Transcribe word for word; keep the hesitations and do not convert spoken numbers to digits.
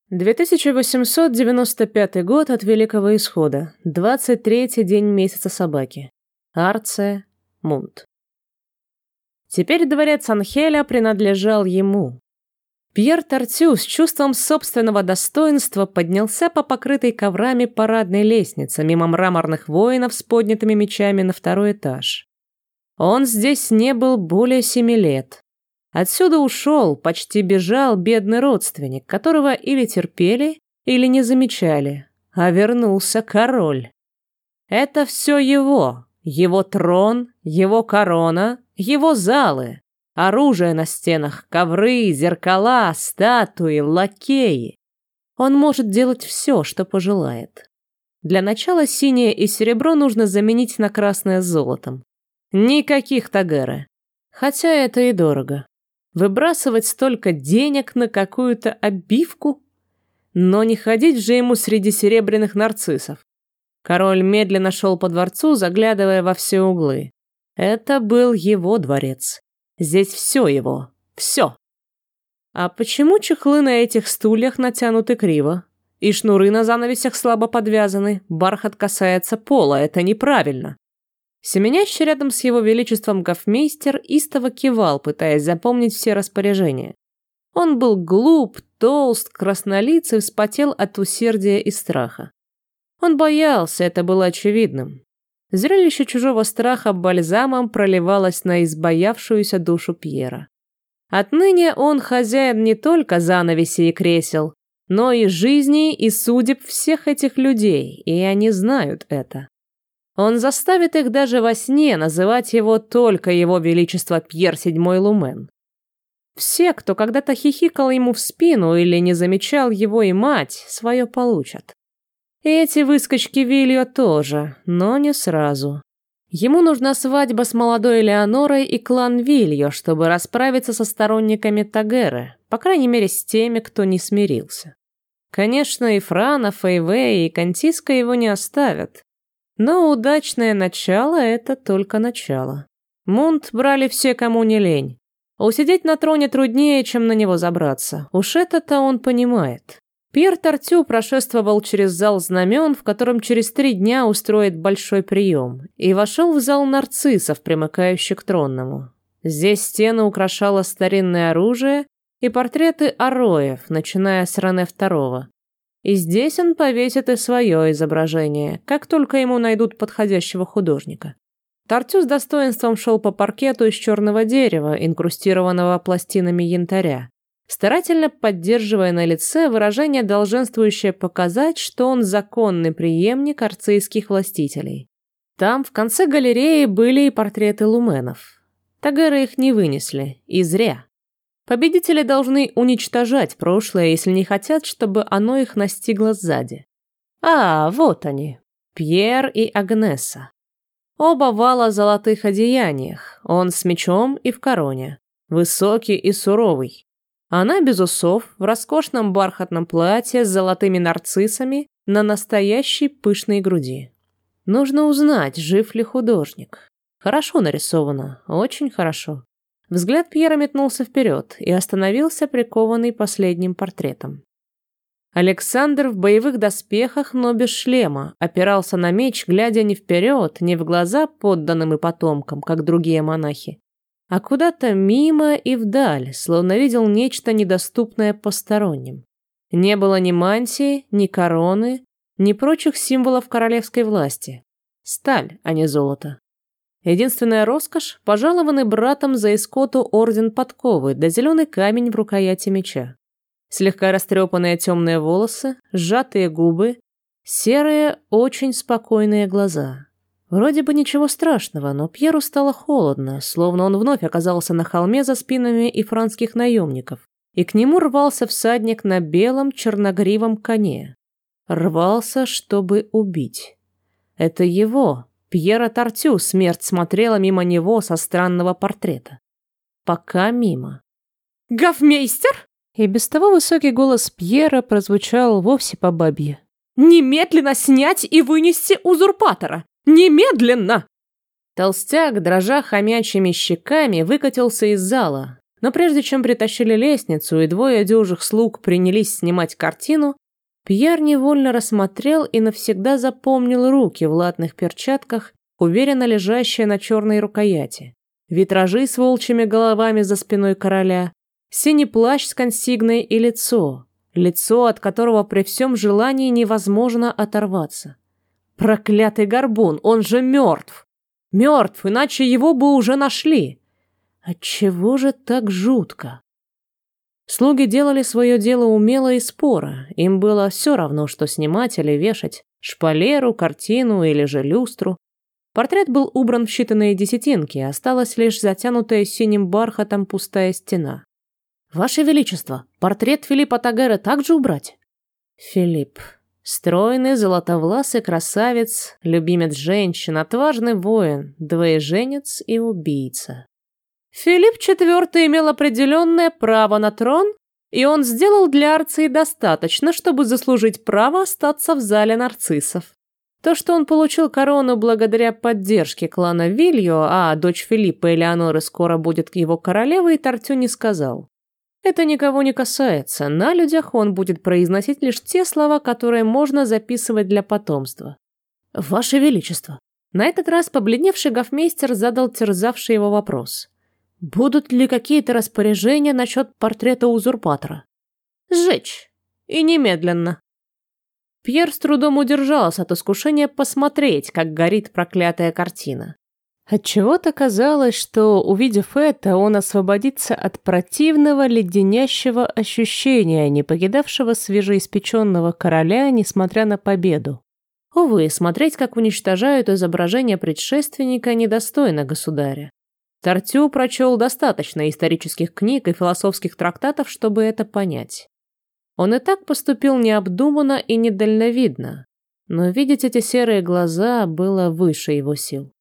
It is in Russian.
две тысячи восемьсот девяносто пятый год от Великого Исхода. двадцать третий день месяца собаки. Арция, Мунт. Теперь дворец Анхеля принадлежал ему. Пьер Тартю с чувством собственного достоинства поднялся по покрытой коврами парадной лестнице мимо мраморных воинов с поднятыми мечами на второй этаж. Он здесь не был более семи лет. Отсюда ушел, почти бежал бедный родственник, которого или терпели, или не замечали, а вернулся король. Это все его, его трон, его корона, его залы, оружие на стенах, ковры, зеркала, статуи, лакеи. Он может делать все, что пожелает. Для начала синее и серебро нужно заменить на красное с золотом. Никаких Тагеры. Хотя это и дорого. Выбрасывать столько денег на какую-то обивку? Но не ходить же ему среди серебряных нарциссов. Король медленно шел по дворцу, заглядывая во все углы. Это был его дворец. Здесь все его. Все. А почему чехлы на этих стульях натянуты криво? И шнуры на занавесях слабо подвязаны? Бархат касается пола. Это неправильно. Семенящий рядом с его величеством гофмейстер истово кивал, пытаясь запомнить все распоряжения. Он был глуп, толст, краснолиц и вспотел от усердия и страха. Он боялся, это было очевидным. Зрелище чужого страха бальзамом проливалось на избоявшуюся душу Пьера. Отныне он хозяин не только занавесей и кресел, но и жизни и судеб всех этих людей, и они знают это. Он заставит их даже во сне называть его только его величество Пьер седьмой Лумен. Все, кто когда-то хихикал ему в спину или не замечал его и мать, свое получат. И эти выскочки Вильо тоже, но не сразу. Ему нужна свадьба с молодой Элеонорой и клан Вильо, чтобы расправиться со сторонниками Тагеры, по крайней мере с теми, кто не смирился. Конечно, и Франа, Фейвей и Кантиска его не оставят. Но удачное начало — это только начало. Мунт брали все, кому не лень. Усидеть на троне труднее, чем на него забраться. Уж это-то он понимает. Пьер Тартю прошествовал через зал знамен, в котором через три дня устроит большой прием, и вошел в зал нарциссов, примыкающий к тронному. Здесь стены украшало старинное оружие и портреты ароев, начиная с Рене второго. И здесь он повесит и свое изображение, как только ему найдут подходящего художника. Тартю с достоинством шел по паркету из черного дерева, инкрустированного пластинами янтаря, старательно поддерживая на лице выражение, долженствующее показать, что он законный преемник арцийских властителей. Там, в конце галереи, были и портреты луменов. Тагеры их не вынесли, и зря. Победители должны уничтожать прошлое, если не хотят, чтобы оно их настигло сзади. А, вот они, Пьер и Агнеса. Оба вала в золотых одеяниях, он с мечом и в короне, высокий и суровый. Она без усов, в роскошном бархатном платье с золотыми нарциссами на настоящей пышной груди. Нужно узнать, жив ли художник. Хорошо нарисовано, очень хорошо. Взгляд Пьера метнулся вперед и остановился прикованный последним портретом. Александр в боевых доспехах, но без шлема, опирался на меч, глядя не вперед, не в глаза подданным и потомкам, как другие монахи, а куда-то мимо и вдаль, словно видел нечто недоступное посторонним. Не было ни мантии, ни короны, ни прочих символов королевской власти. Сталь, а не золото. Единственная роскошь – пожалованный братом за эскоту орден подковы да зеленый камень в рукояти меча. Слегка растрепанные темные волосы, сжатые губы, серые, очень спокойные глаза. Вроде бы ничего страшного, но Пьеру стало холодно, словно он вновь оказался на холме за спинами ифранских наемников, и к нему рвался всадник на белом черногривом коне. Рвался, чтобы убить. Это его, Пьера Тартю, смерть смотрела мимо него со странного портрета. Пока мимо. «Гофмейстер?» И без того высокий голос Пьера прозвучал вовсе по бабье. «Немедленно снять и вынести узурпатора! Немедленно!» Толстяк, дрожа хомячьими щеками, выкатился из зала. Но прежде чем притащили лестницу и двое дюжих слуг принялись снимать картину, Пьер невольно рассмотрел и навсегда запомнил руки в латных перчатках, уверенно лежащие на черной рукояти, витражи с волчьими головами за спиной короля, синий плащ с консигной и лицо, лицо, от которого при всем желании невозможно оторваться. Проклятый горбун, он же мертв! Мертв, иначе его бы уже нашли. Отчего же так жутко? Слуги делали свое дело умело и споро, им было все равно, что снимать или вешать, шпалеру, картину или же люстру. Портрет был убран в считанные десятинки, осталась лишь затянутая синим бархатом пустая стена. «Ваше Величество, портрет Филиппа Тагера также убрать?» Филипп. Стройный, золотовласый красавец, любимец женщин, отважный воин, двоеженец и убийца. Филипп четвёртый имел определенное право на трон, и он сделал для Арции достаточно, чтобы заслужить право остаться в зале нарциссов. То, что он получил корону благодаря поддержке клана Вильо, а дочь Филиппа Элеоноры скоро будет его королевой, Тартю не сказал. Это никого не касается, на людях он будет произносить лишь те слова, которые можно записывать для потомства. «Ваше Величество!» На этот раз побледневший гофмейстер задал терзавший его вопрос. «Будут ли какие-то распоряжения насчет портрета узурпатора?» «Сжечь! И немедленно!» Пьер с трудом удержался от искушения посмотреть, как горит проклятая картина. Отчего-то казалось, что, увидев это, он освободится от противного леденящего ощущения, не покидавшего свежеиспеченного короля, несмотря на победу. Увы, смотреть, как уничтожают изображение предшественника, недостойно государя. Тартю прочел достаточно исторических книг и философских трактатов, чтобы это понять. Он и так поступил необдуманно и недальновидно, но видеть эти серые глаза было выше его сил.